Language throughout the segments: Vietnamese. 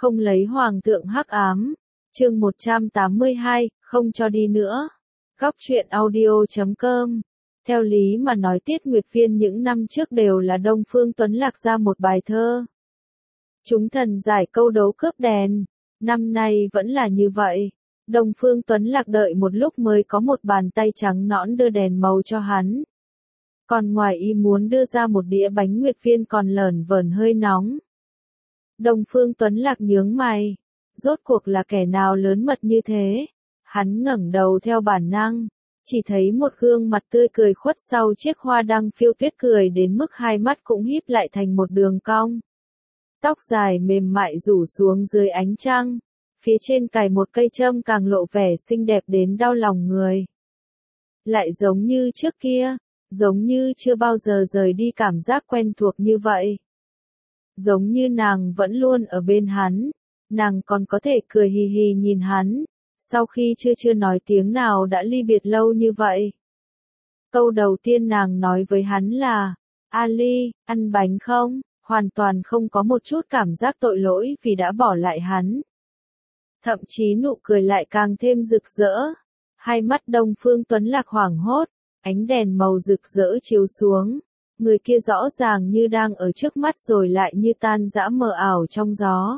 không lấy hoàng thượng hắc ám. Chương 182, không cho đi nữa. Góc truyện audio.com. Theo lý mà nói Tiết Nguyệt Viên những năm trước đều là Đông Phương Tuấn Lạc ra một bài thơ. Chúng thần giải câu đấu cướp đèn, năm nay vẫn là như vậy. Đông Phương Tuấn Lạc đợi một lúc mới có một bàn tay trắng nõn đưa đèn màu cho hắn. Còn ngoài ý muốn đưa ra một đĩa bánh Nguyệt Viên còn lởn vởn hơi nóng. Đông Phương Tuấn Lạc nhướng mày, rốt cuộc là kẻ nào lớn mật như thế? Hắn ngẩng đầu theo bản năng, chỉ thấy một gương mặt tươi cười khuất sau chiếc hoa đăng phiêu tuyết cười đến mức hai mắt cũng híp lại thành một đường cong. Tóc dài mềm mại rủ xuống dưới ánh trăng, phía trên cài một cây châm càng lộ vẻ xinh đẹp đến đau lòng người. Lại giống như trước kia, giống như chưa bao giờ rời đi cảm giác quen thuộc như vậy. Giống như nàng vẫn luôn ở bên hắn, nàng còn có thể cười hì hì nhìn hắn, sau khi chưa nói tiếng nào đã ly biệt lâu như vậy. Câu đầu tiên nàng nói với hắn là, Ali, ăn bánh không? Hoàn toàn không có một chút cảm giác tội lỗi vì đã bỏ lại hắn. Thậm chí nụ cười lại càng thêm rực rỡ. Hai mắt Đông Phương Tuấn Lạc hoảng hốt, ánh đèn màu rực rỡ chiếu xuống. Người kia rõ ràng như đang ở trước mắt rồi lại như tan rã mờ ảo trong gió.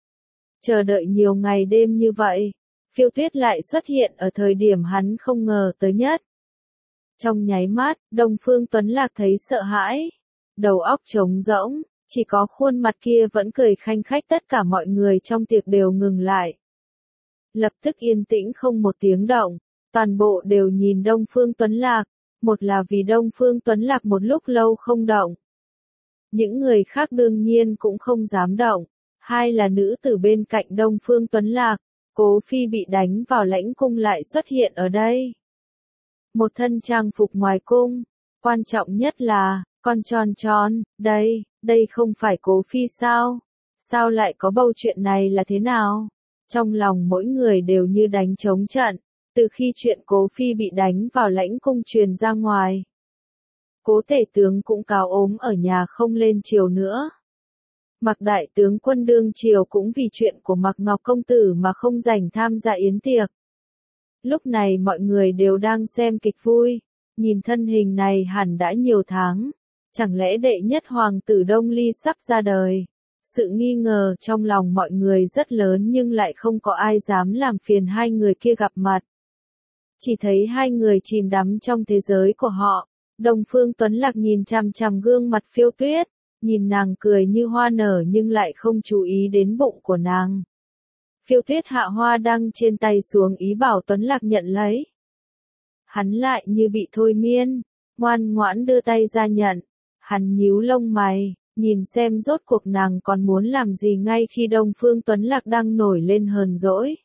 Chờ đợi nhiều ngày đêm như vậy, Phiêu Tuyết lại xuất hiện ở thời điểm hắn không ngờ tới nhất. Trong nháy mắt, Đông Phương Tuấn Lạc thấy sợ hãi, đầu óc trống rỗng, chỉ có khuôn mặt kia vẫn cười khanh khách, tất cả mọi người trong tiệc đều ngừng lại. Lập tức yên tĩnh không một tiếng động, toàn bộ đều nhìn Đông Phương Tuấn Lạc, một là vì Đông Phương Tuấn Lạc một lúc lâu không động. Những người khác đương nhiên cũng không dám động, hai là nữ tử bên cạnh Đông Phương Tuấn Lạc, Cố Phi bị đánh vào lãnh cung lại xuất hiện ở đây. Một thân trang phục ngoài cung, quan trọng nhất là, con tròn tròn, đây không phải Cố Phi sao? Sao lại có bầu chuyện này là thế nào? Trong lòng mỗi người đều như đánh trống trận, từ khi chuyện Cố Phi bị đánh vào lãnh cung truyền ra ngoài. Cố tể tướng cũng cáo ốm ở nhà không lên triều nữa. Mạc đại tướng quân đương triều cũng vì chuyện của Mạc Ngọc công tử mà không rảnh tham gia yến tiệc. Lúc này mọi người đều đang xem kịch vui, nhìn thân hình này hẳn đã nhiều tháng. Chẳng lẽ đệ nhất hoàng tử Đông Ly sắp ra đời? Sự nghi ngờ trong lòng mọi người rất lớn nhưng lại không có ai dám làm phiền hai người kia gặp mặt. Chỉ thấy hai người chìm đắm trong thế giới của họ. Đông Phương Tuấn Lạc nhìn chằm chằm gương mặt Phiêu Tuyết, nhìn nàng cười như hoa nở nhưng lại không chú ý đến bụng của nàng. Phiêu Tuyết hạ hoa đăng trên tay xuống ý bảo Tuấn Lạc nhận lấy. Hắn lại như bị thôi miên, ngoan ngoãn đưa tay ra nhận. Hắn nhíu lông mày, nhìn xem rốt cuộc nàng còn muốn làm gì ngay khi Đông Phương Tuấn Lạc đang nổi lên hờn dỗi.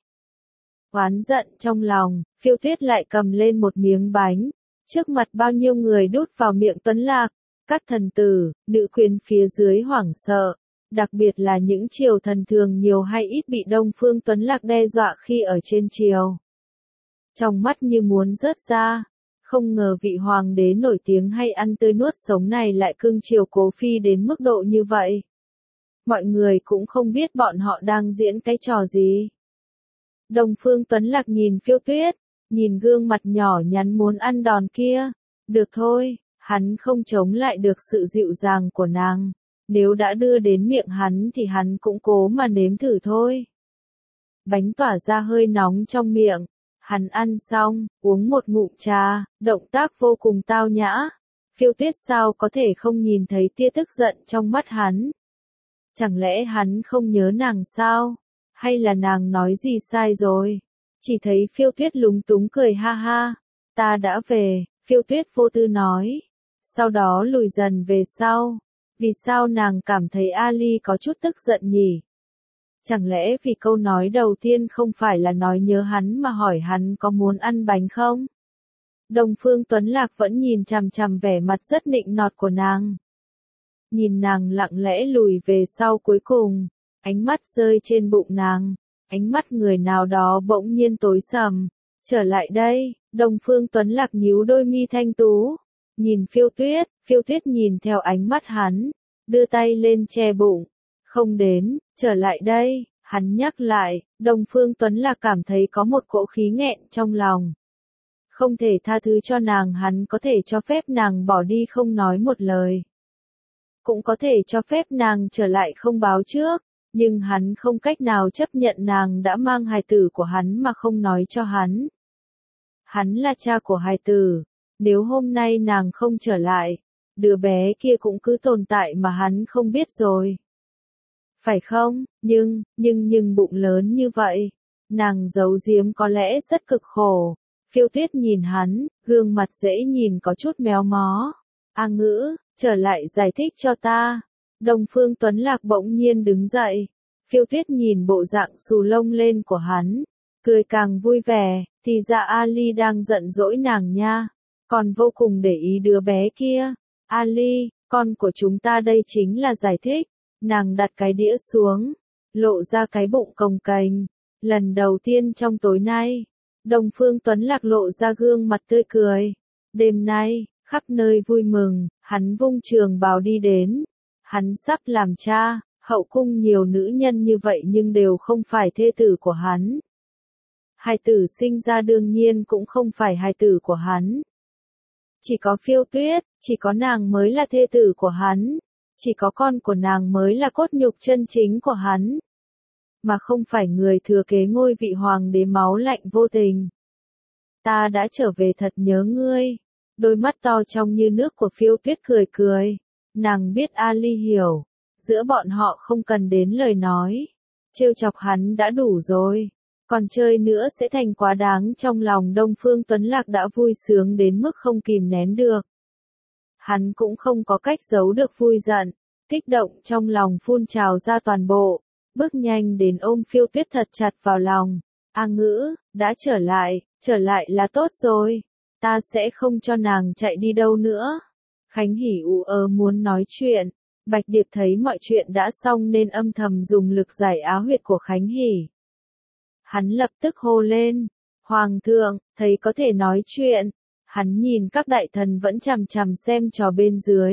Oán giận trong lòng, Phiêu Tuyết lại cầm lên một miếng bánh, trước mặt bao nhiêu người đút vào miệng Tuấn Lạc, các thần tử, nữ quyến phía dưới hoảng sợ, đặc biệt là những triều thần thường nhiều hay ít bị Đông Phương Tuấn Lạc đe dọa khi ở trên triều. Trong mắt như muốn rớt ra. Không ngờ vị hoàng đế nổi tiếng hay ăn tươi nuốt sống này lại cưng chiều Cố Phi đến mức độ như vậy. Mọi người cũng không biết bọn họ đang diễn cái trò gì. Đông Phương Tuấn Lạc nhìn Phiêu Tuyết, nhìn gương mặt nhỏ nhắn muốn ăn đòn kia. Được thôi, hắn không chống lại được sự dịu dàng của nàng. Nếu đã đưa đến miệng hắn thì hắn cũng cố mà nếm thử thôi. Bánh tỏa ra hơi nóng trong miệng. Hắn ăn xong, uống một ngụm trà, động tác vô cùng tao nhã. Phiêu Tuyết sao có thể không nhìn thấy tia tức giận trong mắt hắn? Chẳng lẽ hắn không nhớ nàng sao? Hay là nàng nói gì sai rồi? Chỉ thấy Phiêu Tuyết lúng túng cười ha ha. Ta đã về, Phiêu Tuyết vô tư nói. Sau đó lùi dần về sau. Vì sao nàng cảm thấy Ali có chút tức giận nhỉ? Chẳng lẽ vì câu nói đầu tiên không phải là nói nhớ hắn mà hỏi hắn có muốn ăn bánh không? Đông Phương Tuấn Lạc vẫn nhìn chằm chằm vẻ mặt rất nịnh nọt của nàng. Nhìn nàng lặng lẽ lùi về sau cuối cùng, ánh mắt rơi trên bụng nàng, ánh mắt người nào đó bỗng nhiên tối sầm. Trở lại đây, Đông Phương Tuấn Lạc nhíu đôi mi thanh tú, nhìn Phiêu Tuyết nhìn theo ánh mắt hắn, đưa tay lên che bụng. Không đến, trở lại đây, Hắn nhắc lại, Đông Phương Tuấn Lạc cảm thấy có một cỗ khí nghẹn trong lòng. Không thể tha thứ cho nàng, hắn có thể cho phép nàng bỏ đi không nói một lời. Cũng có thể cho phép nàng trở lại không báo trước, nhưng hắn không cách nào chấp nhận nàng đã mang hài tử của hắn mà không nói cho hắn. Hắn là cha của hài tử, nếu hôm nay nàng không trở lại, đứa bé kia cũng cứ tồn tại mà hắn không biết rồi. Phải không? Nhưng bụng lớn như vậy, nàng giấu giếm có lẽ rất cực khổ. Phiêu Tuyết nhìn hắn, gương mặt dễ nhìn có chút méo mó. A Ngữ, trở lại giải thích cho ta. Đông Phương Tuấn Lạc bỗng nhiên đứng dậy. Phiêu Tuyết nhìn bộ dạng xù lông lên của hắn, cười càng vui vẻ, thì ra Ali đang giận dỗi nàng nha, còn vô cùng để ý đứa bé kia. Ali, con của chúng ta đây chính là giải thích. Nàng đặt cái đĩa xuống, lộ ra cái bụng cồng kềnh. Lần đầu tiên trong tối nay, Đông Phương Tuấn Lạc lộ ra gương mặt tươi cười. Đêm nay, khắp nơi vui mừng, hắn vung trường bào đi đến. Hắn sắp làm cha, hậu cung nhiều nữ nhân như vậy nhưng đều không phải thê tử của hắn. Hài tử sinh ra đương nhiên cũng không phải hài tử của hắn. Chỉ có Phiêu Tuyết, chỉ có nàng mới là thê tử của hắn. Chỉ có con của nàng mới là cốt nhục chân chính của hắn. Mà không phải người thừa kế ngôi vị hoàng đế máu lạnh vô tình. Ta đã trở về thật nhớ ngươi. Đôi mắt to trong như nước của Phiêu Tuyết cười cười. Nàng biết Ali hiểu. Giữa bọn họ không cần đến lời nói. Trêu chọc hắn đã đủ rồi. Còn chơi nữa sẽ thành quá đáng. Trong lòng Đông Phương Tuấn Lạc đã vui sướng đến mức không kìm nén được. Hắn cũng không có cách giấu được vui giận. Kích động trong lòng phun trào ra toàn bộ. Bước nhanh đến ôm Phiêu Tuyết thật chặt vào lòng. A Ngữ, đã trở lại là tốt rồi. Ta sẽ không cho nàng chạy đi đâu nữa. Khánh Hỷ muốn nói chuyện. Bạch Điệp thấy mọi chuyện đã xong nên âm thầm dùng lực giải áo huyệt của Khánh Hỷ. Hắn lập tức hô lên. Hoàng thượng, thấy có thể nói chuyện. Hắn nhìn các đại thần vẫn chằm chằm xem trò bên dưới.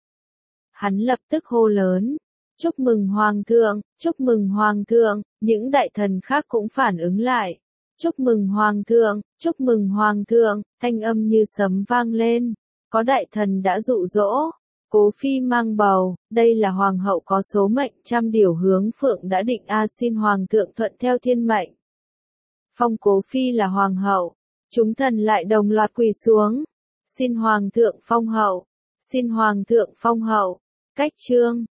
Hắn lập tức hô lớn. Chúc mừng Hoàng thượng, chúc mừng Hoàng thượng, những đại thần khác cũng phản ứng lại. Chúc mừng Hoàng thượng, chúc mừng Hoàng thượng, thanh âm như sấm vang lên. Có đại thần đã dụ dỗ. Cố Phi mang bầu, đây là Hoàng hậu có số mệnh trăm điều hướng phượng đã định xin Hoàng thượng thuận theo thiên mệnh. Phong Cố Phi là Hoàng hậu, chúng thần lại đồng loạt quỳ xuống. Xin Hoàng thượng phong hậu, xin Hoàng thượng phong hậu, cách chương.